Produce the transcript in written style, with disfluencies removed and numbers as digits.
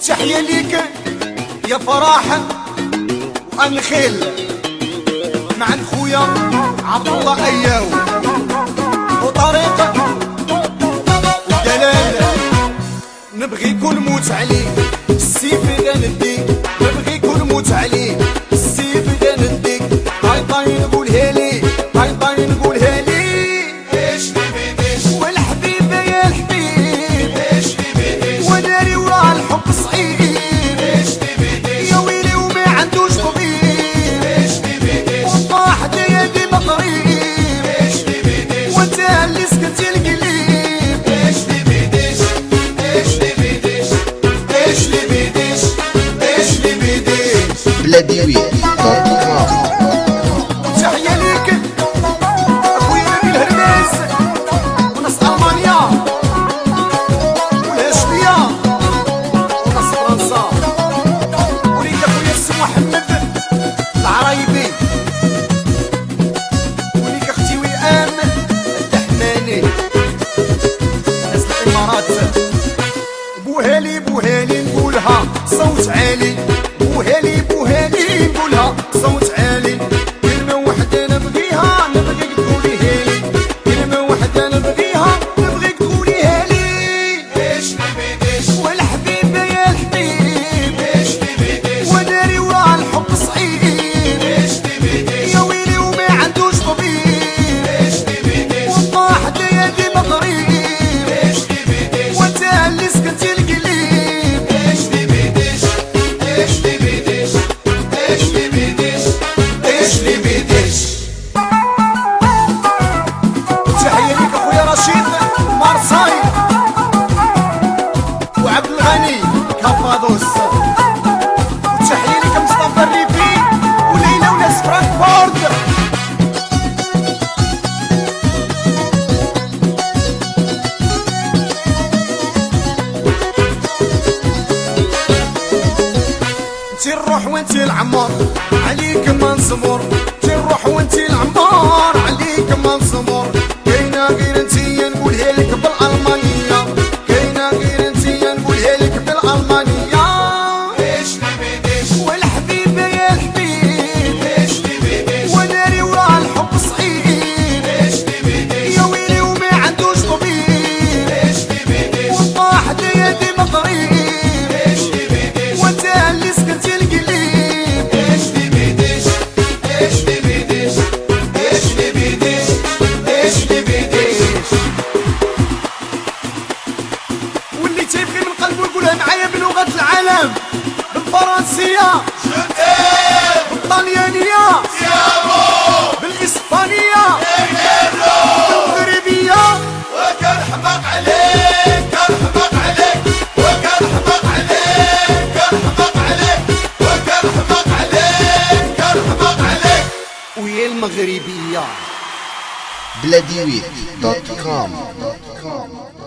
وتحية ليك يا فرح وانخيل مع خويا عبد الله اياو وطريق ودلال. نبغيكم نموت عليه السيف غنديك، نبغيكم نموت عليه السيف غنديك. طاي طاي نقولها لي، طاي طاي نقولها لي. ايش نبي ديش والحبيب يا الحبيب، ايش نبي ديش وداري وراه الحب صعيب. ايش نبي ديش يا ويلي وما عندوش طبيب. ايش نبي ديش وطاح ديالي مطريب. ايش نبي ديش وانت اللي سكنت القليب. ايش نبي ديش ايش نبي ديش ايش نبي ديش ايش نبي ديش. بلاديوي.com. تحية ليك اخويا نبيل هرميز وناس المانيا والهاشمية وناس فرنسا، وليك اخويا السي محمد العرايبي، وليك اختي وئام الدحماني وناس الامارات. بوهالي بوهالي نقولها صوت عالي، بوهالي بوهالي نقولها صوت عالي. كلمة وحدة نبغيها نبغيك تقوليها لي، كلمة وحدة نبغيها نبغيك تقوليها لي. ايش نبي ديش والحبيب يا الحبيب. ايش نبي ديش وداري وراه الحب صعيب. ايش نبي ديش يا ويلي وما عندوش طبيب. ايش نبي ديش وطاح ديالي مطريب. ايش نبي ديش وانت اللي سكنت القليب. ايش نبي ديش ايش نبي ديش ايش نبي ديش ايش نبي ديش. تحية ليك اخويا رشيد مارساي وعبد الغني كابادوس، وتحية ليك مصطفى الريفي وليلى وناس فرانكفورت. انتي الروح وانتي العمار عليك ما نصبر، انتي الروح وانتي العمار عليك ما نصبر. كاينه غير انتي نقولها لك بالالمانيه، كاينه غير انتي نقولها لك بالالمانيه. ايش نبي ديش والحبيب يا الحبيب. ايش نبي ديش وداري وراه الحب صعيب. ايش نبي ديش يا ويلي وما عندوش طبيب. ايش نبي ديش وطاح ديالي مطريب. ايش نبي ديش وانت اللي سكنت القليب. ايش نبي ديش ايش نبي ديش ايش نبي ديش ايش نبي ديش. واللي تيبغي من قلبه يقولها معايا بلغة العالم، بالفرنسية بالطليانية بالإسبانية بالمغربية. وكنحماق عليك كنحماق عليك وكنحماق عليك كنحماق عليك وكنحماق عليك كنحماق عليك ويا المغربية. بلاديوي.com.